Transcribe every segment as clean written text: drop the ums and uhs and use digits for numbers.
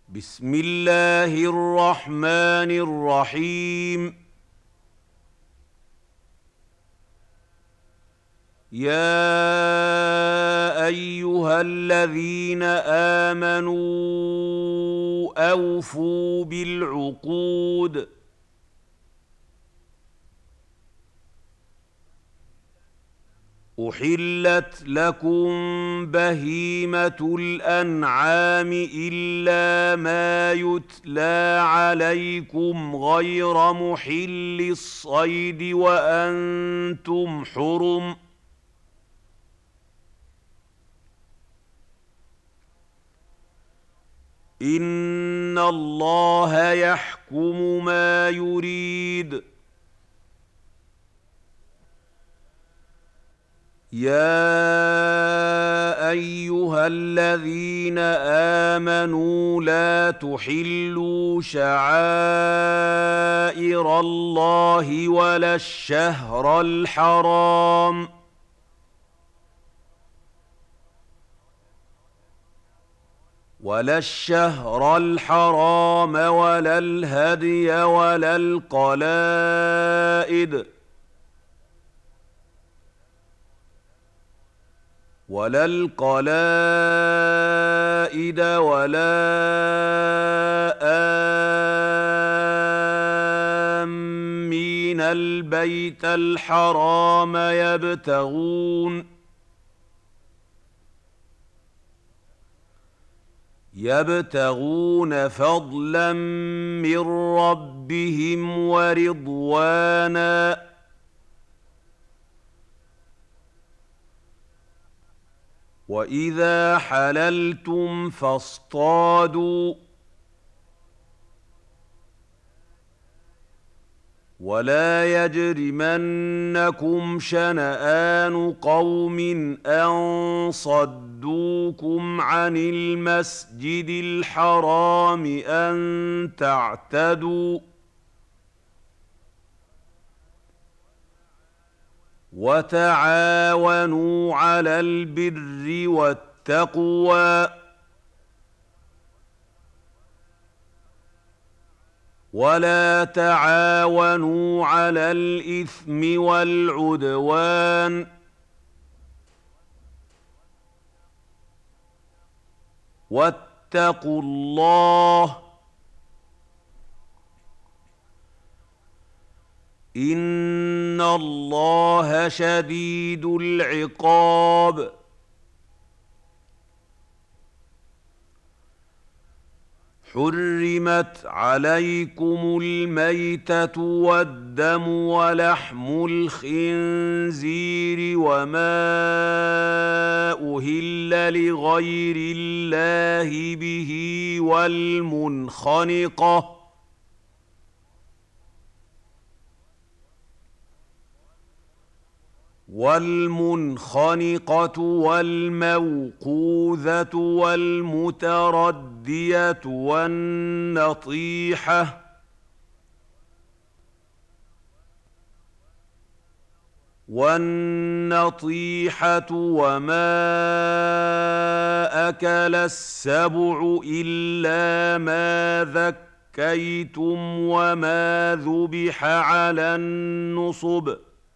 بسم الله الرحمن الرحيم. يا أيها الذين آمنوا أوفوا بالعقود. أحلت لكم بهيمة الأنعام إلا ما يتلى عليكم غير محل الصيد وأنتم حرم. إن الله يحكم ما يريد. يا أيها الذين آمنوا لا تحلوا شعائر الله ولا الشهر الحرام ولا الهدي ولا القلائد ولا آمين البيت الحرام يبتغون فضلا من ربهم ورضوانا. وإذا حللتم فاصطادوا ولا يجرمنكم شنآن قوم أن صدوكم عن المسجد الحرام أن تعتدوا. وتعاونوا على البر والتقوى ولا تعاونوا على الإثم والعدوان. واتقوا الله إن الله شديد العقاب. حرمت عليكم الميتة والدم ولحم الخنزير وما أهل لغير الله به والمنخنقة والموقوذة والمتردية والنطيحة وما أكل السبع إلا ما ذكيتم وما ذبح على النصب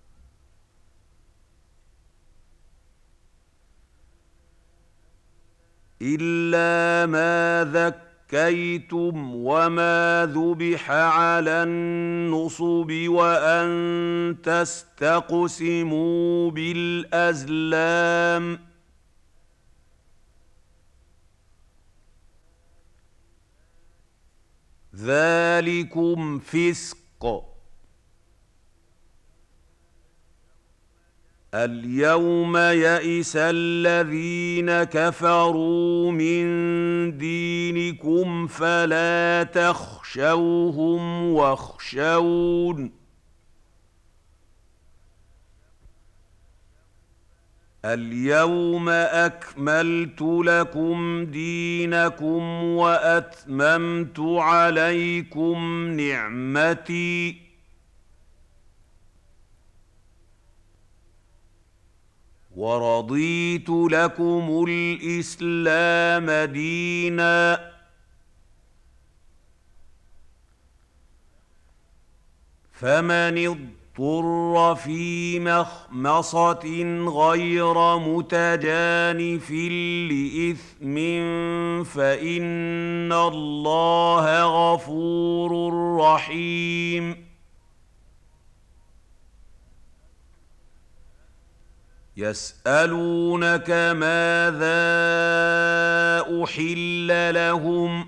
وأن تستقسموا بالأزلام. ذلكم فسق. اليوم يئس الذين كفروا من دينكم فلا تخشوهم واخشون. اليوم أكملت لكم دينكم وأتممت عليكم نعمتي ورضيت لكم الإسلام دينا. فمن اضطر في مخمصة غير متجانف لإثم فإن الله غفور رحيم. يسألونك ماذا أحل لهم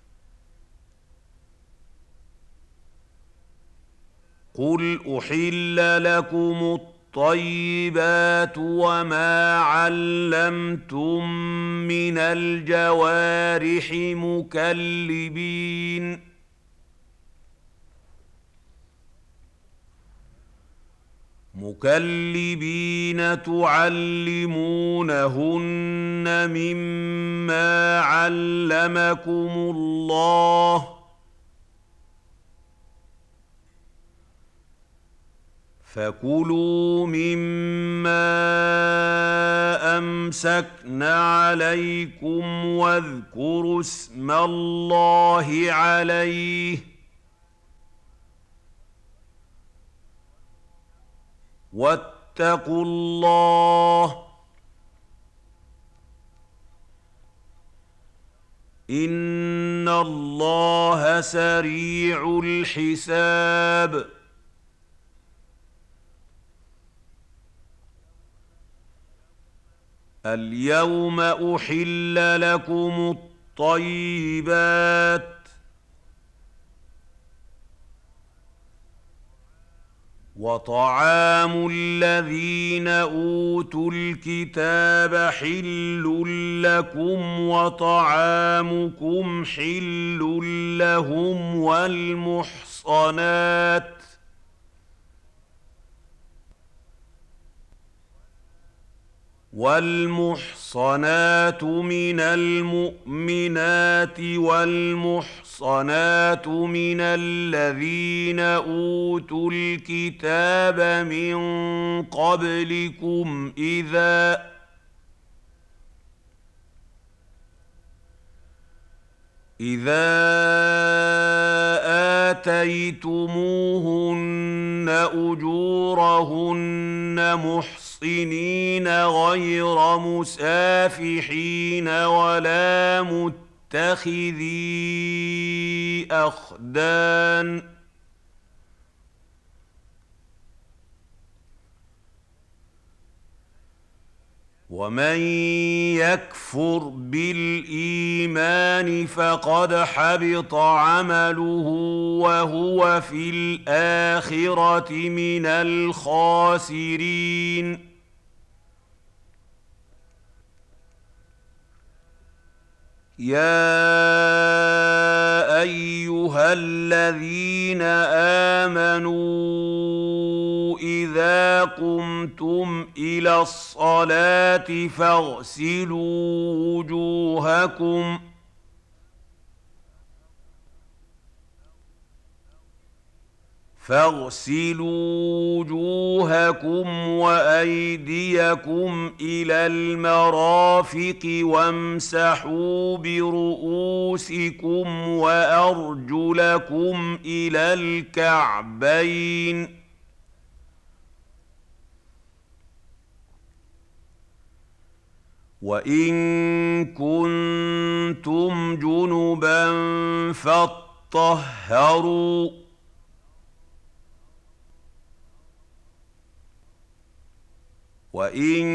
قل أحل لكم الطيبات وما علمتم من الجوارح مكلبين تعلمونهن مما علمكم الله فكلوا مما أمسكن عليكم واذكروا اسم الله عليه واتقوا الله إن الله سريع الحساب. اليوم أحل لكم الطيبات وطعام الذين أوتوا الكتاب حل لكم وطعامكم حل لهم والمحصنات من المؤمنات والمحصنات من الذين أوتوا الكتاب من قبلكم إذا آتيتموهن أجورهن محصنين غير مسافحين ولا متخذي أخدان ومن يكفر بالإيمان فقد حبط عمله وهو في الآخرة من الخاسرين. يا أيها الذين آمنوا إذا قمتم إلى الصلاة فاغسلوا وجوهكم وأيديكم إلى المرافق وامسحوا برؤوسكم وأرجلكم إلى الكعبين وإن كنتم جنبا فاطهروا وإن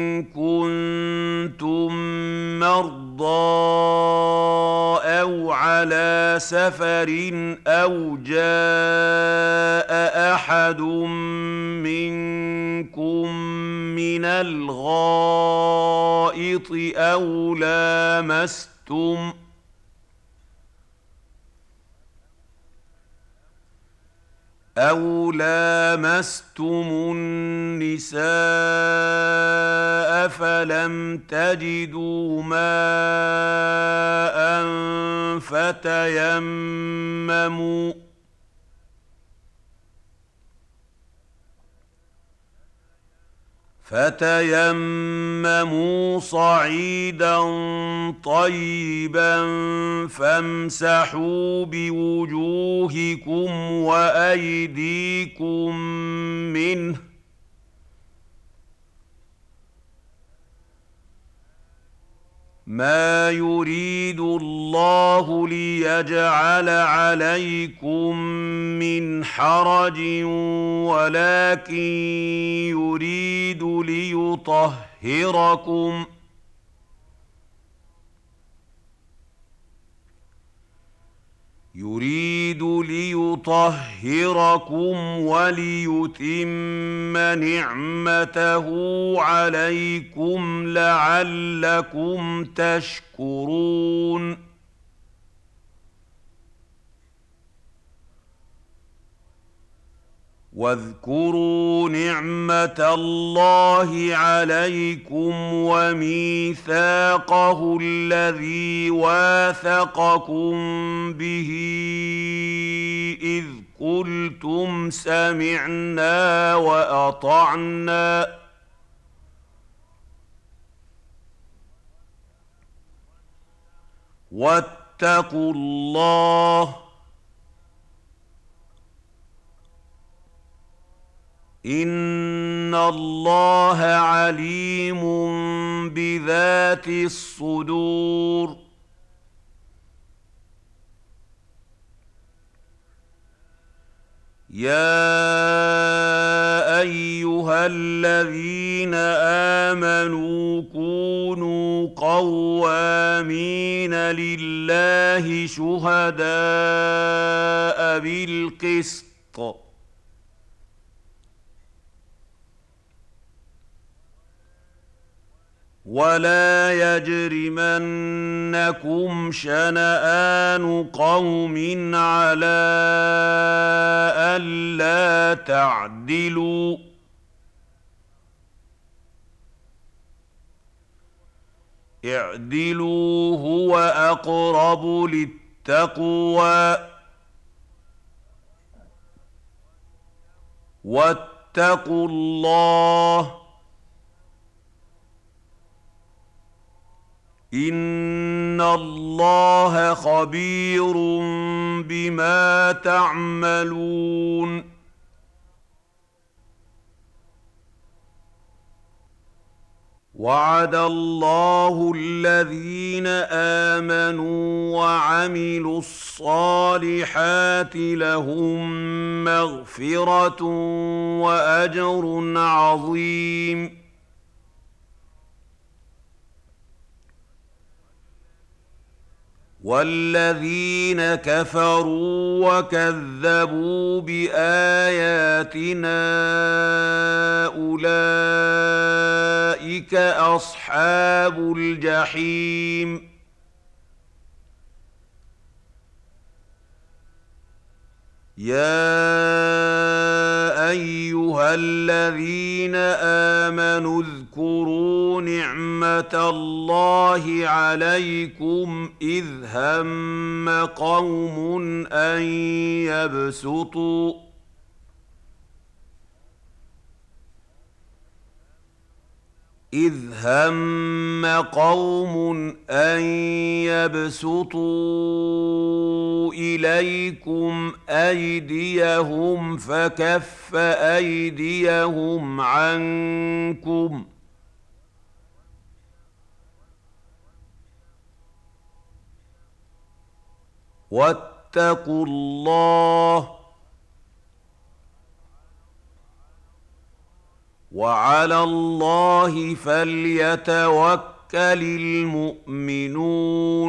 كنتم مرضى أو على سفر أو جاء أحد منكم من الغائط أو لامستم النساء فلم تجدوا ماء فتيمموا صعيدا طيبا فامسحوا بوجوهكم وايديكم منه ما يريد الله ليجعل عليكم من حرج ولكن يريد ليطهركم وليتم نعمته عليكم لعلكم تشكرون واذكروا نعمة الله عليكم وميثاقه الذي واثقكم به إذ قلتم سمعنا وأطعنا واتقوا الله إن الله عليم بذات الصدور يا أيها الذين آمنوا كونوا قوامين لله شهداء بالقسط ولا يجرمنكم شنآن قوم على ألا تعدلوا اعدلوا هو أقرب للتقوى واتقوا الله إن الله خبير بما تعملون وعد الله الذين آمنوا وعملوا الصالحات لهم مغفرة وأجر عظيم والذين كفروا وكذبوا بآياتنا أولئك أصحاب الجحيم يا أيها الذين آمنوا اذكروا نعمة الله عليكم إذ هم قوم أن يبسطوا إليكم أيديهم فكف أيديهم عنكم واتقوا الله وعلى الله فليتوكل المؤمنون